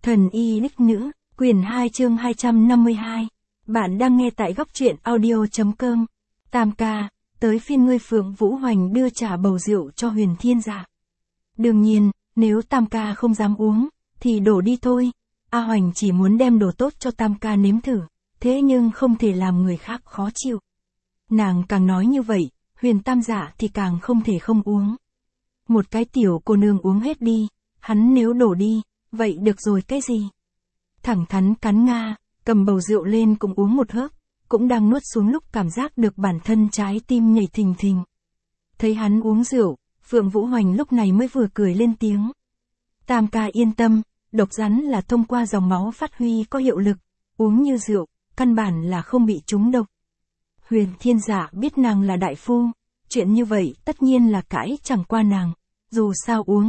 Thần y đích nữ, quyển 2 chương 252. Bạn đang nghe tại góc truyện audio.com. Tam ca, tới phiên ngươi Phượng Vũ Hoành đưa trà bầu rượu cho Huyền Thiên Dạ. Đương nhiên, nếu Tam ca không dám uống, thì đổ đi thôi. A Hoành chỉ muốn đem đồ tốt cho Tam ca nếm thử, thế nhưng không thể làm người khác khó chịu. Nàng càng nói như vậy, Huyền Tam Dạ thì càng không thể không uống. Một cái tiểu cô nương uống hết đi, hắn nếu đổ đi, vậy được rồi cái gì? Thẳng thắn cắn nga, cầm bầu rượu lên cũng uống một hớp, cũng đang nuốt xuống lúc cảm giác được bản thân trái tim nhảy thình thình. Thấy hắn uống rượu, Phượng Vũ Hoành lúc này mới vừa cười lên tiếng. Tam ca yên tâm, độc rắn là thông qua dòng máu phát huy có hiệu lực, uống như rượu, căn bản là không bị trúng độc. Huyền Thiên Dạ biết nàng là đại phu, chuyện như vậy tất nhiên là cãi chẳng qua nàng, dù sao uống,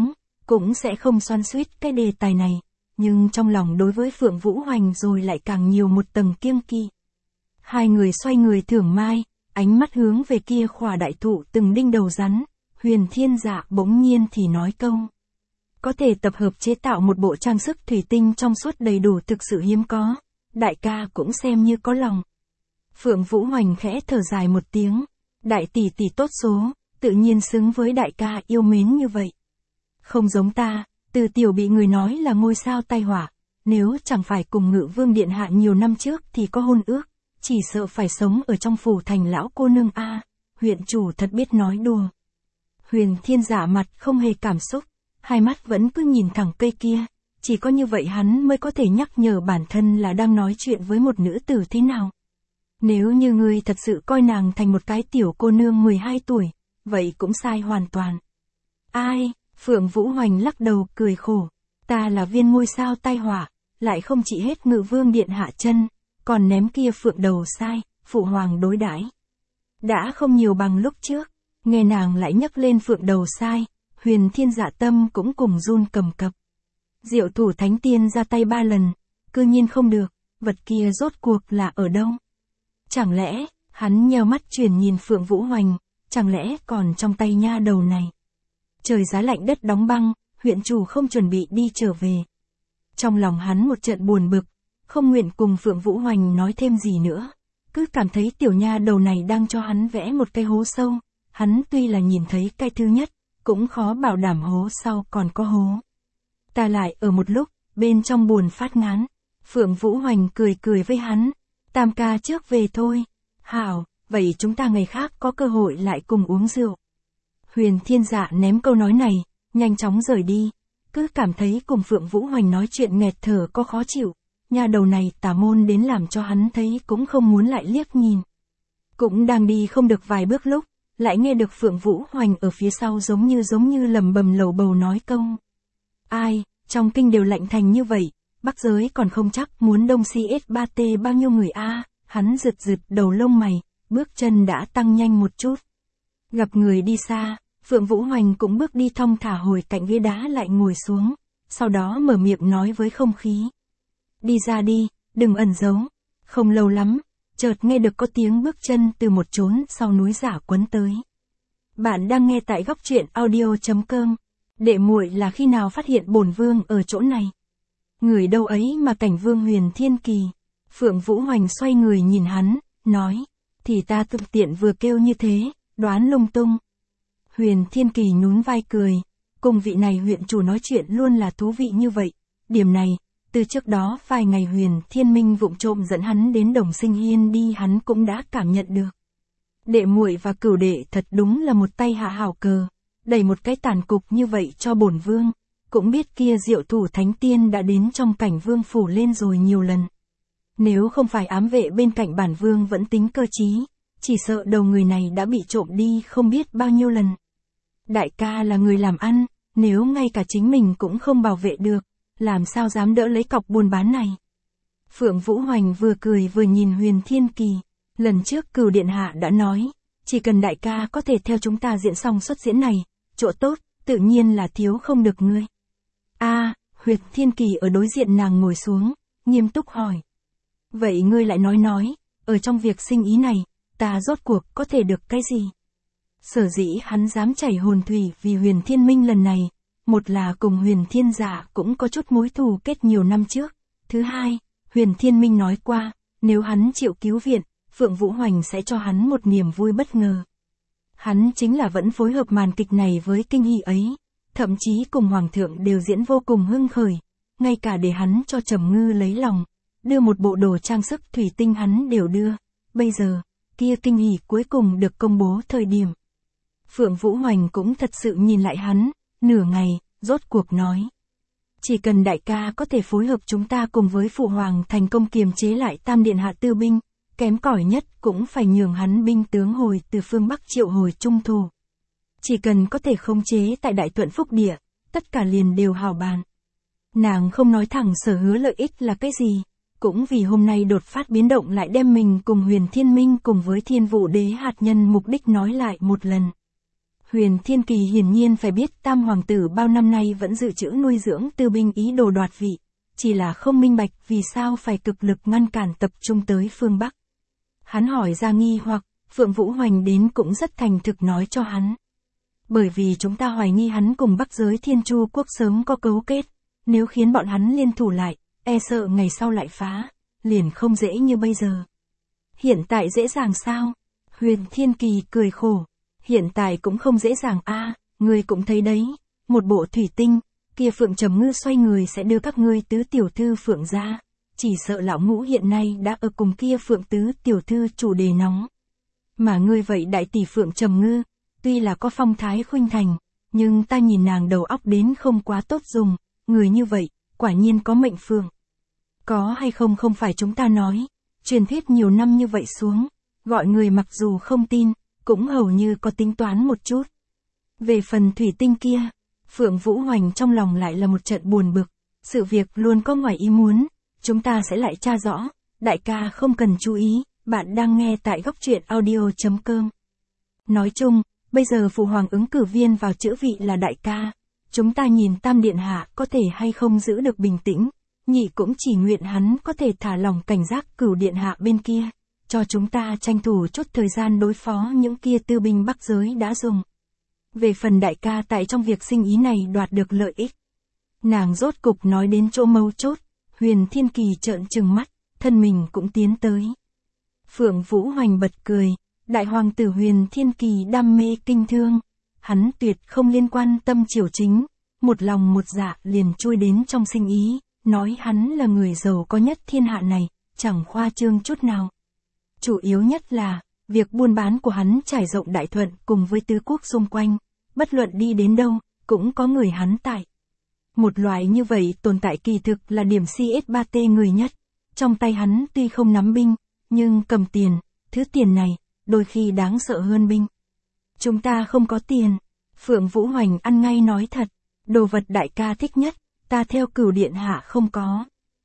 cũng sẽ không xoan xuýt cái đề tài này, nhưng trong lòng đối với Phượng Vũ Hoành rồi lại càng nhiều một tầng kiêng kỵ. Hai người xoay người thưởng mai, ánh mắt hướng về kia khỏa đại thụ từng đinh đầu rắn, Huyền Thiên Dạ bỗng nhiên thì nói câu. Có thể tập hợp chế tạo một bộ trang sức thủy tinh trong suốt đầy đủ thực sự hiếm có, đại ca cũng xem như có lòng. Phượng Vũ Hoành khẽ thở dài một tiếng, đại tỷ tỷ tốt số, tự nhiên xứng với đại ca yêu mến như vậy. Không giống ta, từ tiểu bị người nói là ngôi sao tai họa, nếu chẳng phải cùng Ngự Vương điện hạ nhiều năm trước thì có hôn ước, chỉ sợ phải sống ở trong phủ thành lão cô nương a. Huyện chủ thật biết nói đùa. Huyền Thiên Dạ mặt không hề cảm xúc, hai mắt vẫn cứ nhìn thẳng cây kia, chỉ có như vậy hắn mới có thể nhắc nhở bản thân là đang nói chuyện với một nữ tử thế nào. Nếu như ngươi thật sự coi nàng thành một cái tiểu cô nương 12 tuổi, vậy cũng sai hoàn toàn. Ai? Phượng Vũ Hoành lắc đầu cười khổ. Ta là viên ngôi sao tai họa, lại không chỉ hết Ngự Vương điện hạ chân, còn ném kia phượng đầu sai, phụ hoàng đối đãi đã không nhiều bằng lúc trước. Nghe nàng lại nhắc lên phượng đầu sai, Huyền Thiên Dạ tâm cũng cùng run cầm cập. Diệu thủ thánh tiên ra tay 3 lần, cư nhiên không được, vật kia rốt cuộc là ở đâu? Chẳng lẽ, hắn nheo mắt chuyển nhìn Phượng Vũ Hoành, chẳng lẽ còn trong tay nha đầu này? Trời giá lạnh đất đóng băng, huyện chủ không chuẩn bị đi trở về. Trong lòng hắn một trận buồn bực, không nguyện cùng Phượng Vũ Hoành nói thêm gì nữa. Cứ cảm thấy tiểu nha đầu này đang cho hắn vẽ một cái hố sâu, hắn tuy là nhìn thấy cái thứ nhất, cũng khó bảo đảm hố sau còn có hố. Ta lại ở một lúc, bên trong buồn phát ngán, Phượng Vũ Hoành cười cười với hắn, Tam ca trước về thôi. Hảo, vậy chúng ta ngày khác có cơ hội lại cùng uống rượu. Huyền Thiên Dạ ném câu nói này, nhanh chóng rời đi, cứ cảm thấy cùng Phượng Vũ Hoành nói chuyện nghẹt thở có khó chịu, nhà đầu này tà môn đến làm cho hắn thấy cũng không muốn lại liếc nhìn. Cũng đang đi không được vài bước lúc, lại nghe được Phượng Vũ Hoành ở phía sau giống như lầm bầm lầu bầu nói câu. Ai, trong kinh đều lạnh thành như vậy, Bắc giới còn không chắc muốn đông CS3T bao nhiêu người a. Hắn giật đầu lông mày, bước chân đã tăng nhanh một chút. Gặp người đi xa, Phượng Vũ Hoành cũng bước đi thong thả hồi cạnh ghế đá lại ngồi xuống, sau đó mở miệng nói với không khí. Đi ra đi, đừng ẩn giấu. Không lâu lắm, chợt nghe được có tiếng bước chân từ một chốn sau núi giả quấn tới. Bạn đang nghe tại góc truyện audio.com. Đệ muội là khi nào phát hiện bổn vương ở chỗ này? Người đâu ấy mà cảnh vương Huyền Thiên Kỳ. Phượng Vũ Hoành xoay người nhìn hắn, nói, thì ta tự tiện vừa kêu như thế, đoán lung tung. Huyền Thiên Kỳ nhún vai cười, cùng vị này huyện chủ nói chuyện luôn là thú vị như vậy. Điểm này, từ trước đó vài ngày Huyền Thiên Minh vụng trộm dẫn hắn đến Đồng Sinh Hiên đi hắn cũng đã cảm nhận được. Đệ muội và cửu đệ thật đúng là một tay hạ hảo cờ, đẩy một cái tàn cục như vậy cho bổn vương, cũng biết kia Diệu thủ thánh tiên đã đến trong cảnh vương phủ lên rồi nhiều lần. Nếu không phải ám vệ bên cạnh bản vương vẫn tính cơ trí, chỉ sợ đầu người này đã bị trộm đi không biết bao nhiêu lần. Đại ca là người làm ăn, nếu ngay cả chính mình cũng không bảo vệ được, làm sao dám đỡ lấy cọc buôn bán này. Phượng Vũ Hoành vừa cười vừa nhìn Huyền Thiên Kỳ, lần trước Cửu điện hạ đã nói, chỉ cần đại ca có thể theo chúng ta diễn xong suất diễn này, chỗ tốt, tự nhiên là thiếu không được ngươi. Huyền Thiên Kỳ ở đối diện nàng ngồi xuống, nghiêm túc hỏi. Vậy ngươi lại nói, ở trong việc sinh ý này, ta rốt cuộc có thể được cái gì? Sở dĩ hắn dám chảy hồn thủy vì Huyền Thiên Minh lần này, Một là cùng Huyền Thiên Dạ cũng có chút mối thù kết nhiều năm trước. Thứ hai, Huyền Thiên Minh nói qua, nếu hắn chịu cứu viện, Phượng Vũ Hoành sẽ cho hắn một niềm vui bất ngờ. Hắn chính là vẫn phối hợp màn kịch này với kinh hỉ ấy, thậm chí cùng Hoàng thượng đều diễn vô cùng hưng khởi, ngay cả để hắn cho Trầm Ngư lấy lòng, đưa một bộ đồ trang sức thủy tinh hắn đều đưa. Bây giờ, kia kinh hỉ cuối cùng được công bố thời điểm. Phượng Vũ Hoành cũng thật sự nhìn lại hắn, nửa ngày, rốt cuộc nói. Chỉ cần đại ca có thể phối hợp chúng ta cùng với Phụ Hoàng thành công kiềm chế lại Tam Điện Hạ tư binh, kém cỏi nhất cũng phải nhường hắn binh tướng hồi từ phương Bắc triệu hồi trung thù. Chỉ cần có thể khống chế tại Đại Thuận Phúc Địa, tất cả liền đều hảo bàn. Nàng không nói thẳng sở hứa lợi ích là cái gì, cũng vì hôm nay đột phát biến động lại đem mình cùng Huyền Thiên Minh cùng với Thiên Vũ Đế hạt nhân mục đích nói lại một lần. Huyền Thiên Kỳ hiển nhiên phải biết Tam Hoàng tử bao năm nay vẫn dự trữ nuôi dưỡng tư binh ý đồ đoạt vị, chỉ là không minh bạch vì sao phải cực lực ngăn cản tập trung tới phương Bắc. Hắn hỏi ra nghi hoặc, Phượng Vũ Hoành đến cũng rất thành thực nói cho hắn. Bởi vì chúng ta hoài nghi hắn cùng Bắc giới Thiên Chu quốc sớm có cấu kết, nếu khiến bọn hắn liên thủ lại, e sợ ngày sau lại phá, liền không dễ như bây giờ. Hiện tại dễ dàng sao? Huyền Thiên Kỳ cười khổ. Hiện tại cũng không dễ dàng a, ngươi cũng thấy đấy, một bộ thủy tinh, kia Phượng Trầm Ngư xoay người sẽ đưa các ngươi tứ tiểu thư Phượng ra, chỉ sợ lão ngũ hiện nay đã ở cùng kia Phượng tứ tiểu thư chủ đề nóng. Mà ngươi vậy đại tỷ Phượng Trầm Ngư, tuy là có phong thái khuynh thành, nhưng ta nhìn nàng đầu óc đến không quá tốt dùng, người như vậy, quả nhiên có mệnh phượng. Có hay không không phải chúng ta nói, truyền thuyết nhiều năm như vậy xuống, gọi người mặc dù không tin, cũng hầu như có tính toán một chút. Về phần thủy tinh kia, Phượng Vũ Hoành trong lòng lại là một trận buồn bực, sự việc luôn có ngoài ý muốn, chúng ta sẽ lại tra rõ, đại ca không cần chú ý, bạn đang nghe tại góc truyện audio.com. Nói chung, bây giờ Phụ Hoàng ứng cử viên vào chữ vị là đại ca, chúng ta nhìn Tam Điện Hạ có thể hay không giữ được bình tĩnh, nhị cũng chỉ nguyện hắn có thể thả lòng cảnh giác Cửu Điện Hạ bên kia, cho chúng ta tranh thủ chút thời gian đối phó những kia tư binh Bắc giới đã dùng. Về phần đại ca tại trong việc sinh ý này đoạt được lợi ích. Nàng rốt cục nói đến chỗ mấu chốt, Huyền Thiên Kỳ trợn trừng mắt, thân mình cũng tiến tới. Phượng Vũ Hoành bật cười, đại hoàng tử Huyền Thiên Kỳ đam mê kinh thương, hắn tuyệt không liên quan tâm triều chính, một lòng một dạ liền chui đến trong sinh ý, nói hắn là người giàu có nhất thiên hạ này, chẳng khoa trương chút nào. Chủ yếu nhất là, việc buôn bán của hắn trải rộng Đại Thuận cùng với tứ quốc xung quanh, bất luận đi đến đâu, cũng có người hắn tại. Một loại như vậy tồn tại kỳ thực là điểm CS3T người nhất, trong tay hắn tuy không nắm binh, nhưng cầm tiền, thứ tiền này, đôi khi đáng sợ hơn binh. Chúng ta không có tiền, Phượng Vũ Hoành ăn ngay nói thật, đồ vật đại ca thích nhất, ta theo Cửu Điện Hạ không có.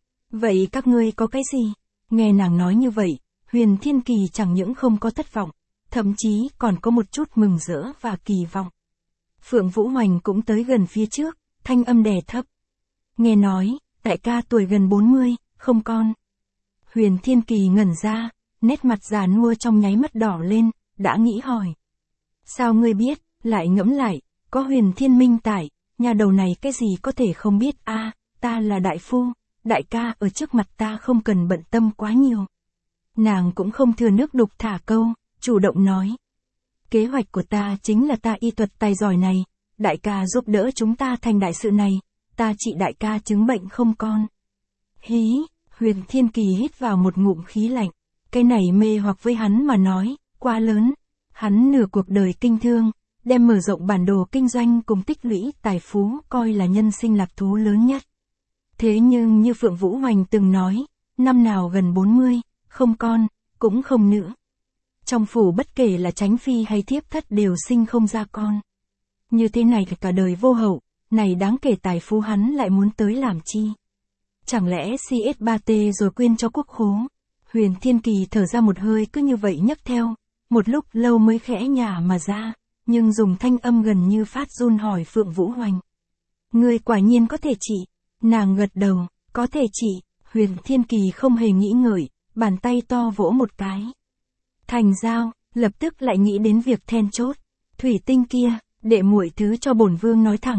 Vậy các ngươi có cái gì? Nghe nàng nói như vậy, Huyền Thiên Kỳ chẳng những không có thất vọng, thậm chí còn có một chút mừng rỡ và kỳ vọng. Phượng Vũ Hoành cũng tới gần phía trước, thanh âm đè thấp. Nghe nói, đại ca tuổi gần 40, không con. Huyền Thiên Kỳ ngẩn ra, nét mặt già nua trong nháy mắt đỏ lên, đã nghĩ hỏi. Sao ngươi biết, lại ngẫm lại, có Huyền Thiên Minh tại, nhà đầu này cái gì có thể không biết a, ta là đại phu, đại ca ở trước mặt ta không cần bận tâm quá nhiều. Nàng cũng không thừa nước đục thả câu, chủ động nói. Kế hoạch của ta chính là ta y thuật tài giỏi này, đại ca giúp đỡ chúng ta thành đại sự này, ta trị đại ca chứng bệnh không con. Hí, Huyền Thiên Kỳ hít vào một ngụm khí lạnh, cái này mê hoặc với hắn mà nói, quá lớn. Hắn nửa cuộc đời kinh thương, đem mở rộng bản đồ kinh doanh cùng tích lũy tài phú coi là nhân sinh lạc thú lớn nhất. Thế nhưng như Phượng Vũ Hoành từng nói, năm nào gần 40, không con, cũng không nữa. Trong phủ bất kể là Chánh Phi hay Thiếp Thất đều sinh không ra con. Như thế này cả đời vô hậu, này đáng kể tài phú hắn lại muốn tới làm chi. Chẳng lẽ CS3T rồi quyên cho quốc khố? Huyền Thiên Kỳ thở ra một hơi cứ như vậy nhấc theo, một lúc lâu mới khẽ nhả mà ra, nhưng dùng thanh âm gần như phát run hỏi Phượng Vũ Hoành. Ngươi quả nhiên có thể trị, nàng gật đầu, có thể trị, Huyền Thiên Kỳ không hề nghĩ ngợi, bàn tay to vỗ một cái. Thành giao, lập tức lại nghĩ đến việc then chốt, thủy tinh kia, đệ muội thứ cho bổn vương nói thẳng,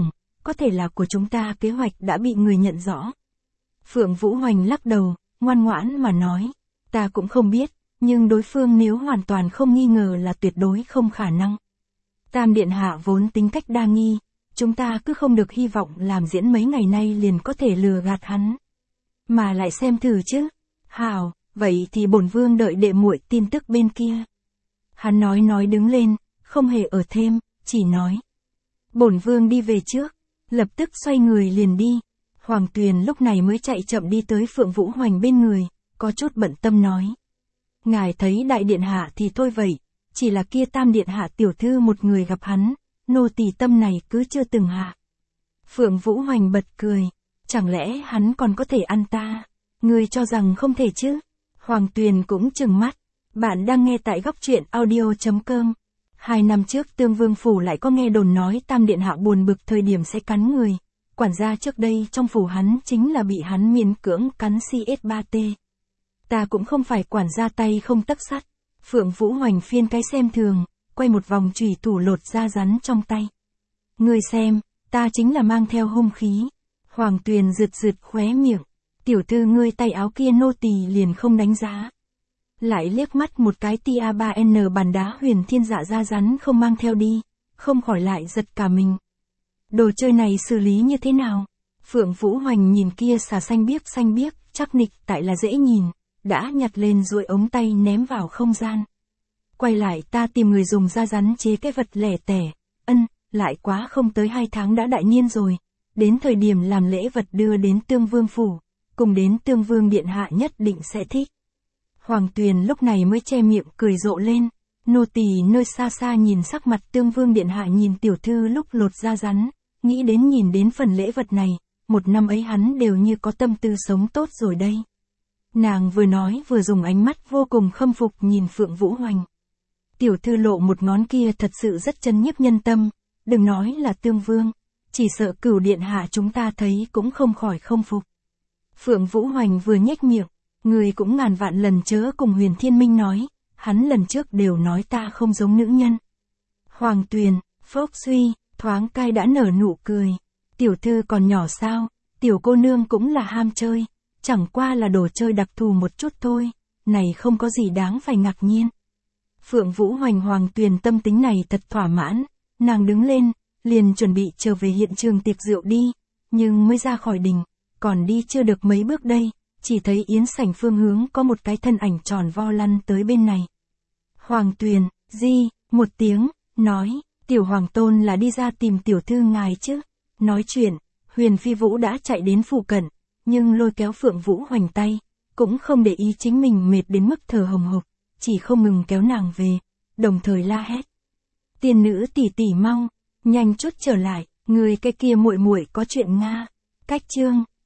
có thể là của chúng ta kế hoạch đã bị người nhận rõ. Phượng Vũ Hoành lắc đầu, ngoan ngoãn mà nói, ta cũng không biết, nhưng đối phương nếu hoàn toàn không nghi ngờ là tuyệt đối không khả năng. Tam điện hạ vốn tính cách đa nghi, chúng ta cứ không được hy vọng làm diễn mấy ngày nay liền có thể lừa gạt hắn. Mà lại xem thử chứ. Hảo, vậy thì bổn vương đợi đệ muội tin tức bên kia. Hắn nói đứng lên, không hề ở thêm, chỉ nói. Bổn vương đi về trước, lập tức xoay người liền đi. Hoàng Tuyền lúc này mới chạy chậm đi tới Phượng Vũ Hoành bên người, có chút bận tâm nói. Ngài thấy đại điện hạ thì thôi vậy, chỉ là kia tam điện hạ tiểu thư một người gặp hắn, nô tỳ tâm này cứ chưa từng hạ. Phượng Vũ Hoành bật cười, chẳng lẽ hắn còn có thể ăn ta? Ngươi cho rằng không thể chứ? Hoàng Tuyền cũng trừng mắt. Bạn đang nghe tại góc truyện audio.com. 2 năm trước Tương Vương phủ lại có nghe đồn nói tam điện hạ buồn bực thời điểm sẽ cắn người. Quản gia trước đây trong phủ hắn chính là bị hắn miễn cưỡng cắn CS3T. Ta cũng không phải quản gia tay không tấc sắt. Phượng Vũ Hoành phiên cái xem thường, quay một vòng chùy thủ lột da rắn trong tay. Ngươi xem, ta chính là mang theo hung khí. Hoàng Tuyền rượt khóe miệng. Tiểu thư ngươi tay áo kia nô tỳ liền không đánh giá. Lại liếc mắt một cái tia 3N bàn đá huyền thiên dạ da rắn không mang theo đi, không khỏi lại giật cả mình. Đồ chơi này xử lý như thế nào? Phượng Vũ Hoành nhìn kia xà xanh biếc, chắc nịch tại là dễ nhìn, đã nhặt lên rồi ống tay ném vào không gian. Quay lại ta tìm người dùng da rắn chế cái vật lẻ tẻ, lại quá không tới 2 tháng đã đại niên rồi, đến thời điểm làm lễ vật đưa đến Tương Vương phủ, cùng đến Tương Vương điện hạ nhất định sẽ thích. Hoàng Tuyền lúc này mới che miệng cười rộ lên, nô tỳ nơi xa xa nhìn sắc mặt Tương Vương điện hạ nhìn tiểu thư lúc lột da rắn, nghĩ đến nhìn đến phần lễ vật này, một năm ấy hắn đều như có tâm tư sống tốt rồi đây. Nàng vừa nói vừa dùng ánh mắt vô cùng khâm phục nhìn Phượng Vũ Hoành. Tiểu thư lộ một ngón kia thật sự rất chấn nhiếp nhân tâm, đừng nói là Tương Vương, chỉ sợ Cửu điện hạ chúng ta thấy cũng không khỏi không phục. Phượng Vũ Hoành vừa nhếch miệng, người cũng ngàn vạn lần chớ cùng Huyền Thiên Minh nói, hắn lần trước đều nói ta không giống nữ nhân. Hoàng Tuyền, phốc suy, thoáng cai đã nở nụ cười. Tiểu thư còn nhỏ sao, tiểu cô nương cũng là ham chơi, chẳng qua là đồ chơi đặc thù một chút thôi, này không có gì đáng phải ngạc nhiên. Phượng Vũ Hoành Hoàng Tuyền tâm tính này thật thỏa mãn, nàng đứng lên, liền chuẩn bị trở về hiện trường tiệc rượu đi, nhưng mới ra khỏi đình, còn đi chưa được mấy bước đây, chỉ thấy yến sảnh phương hướng có một cái thân ảnh tròn vo lăn tới bên này. Hoàng Tuyền, một tiếng, nói, tiểu hoàng tôn là đi ra tìm tiểu thư ngài chứ. Nói chuyện, Huyền Phi Vũ đã chạy đến phụ cận, nhưng lôi kéo Phượng Vũ Hoành tay, cũng không để ý chính mình mệt đến mức thở hồng hộc, chỉ không ngừng kéo nàng về, đồng thời la hét. Tiên nữ tỷ tỷ mau, nhanh chút trở lại, người cái kia muội muội có chuyện Nga. Cách chương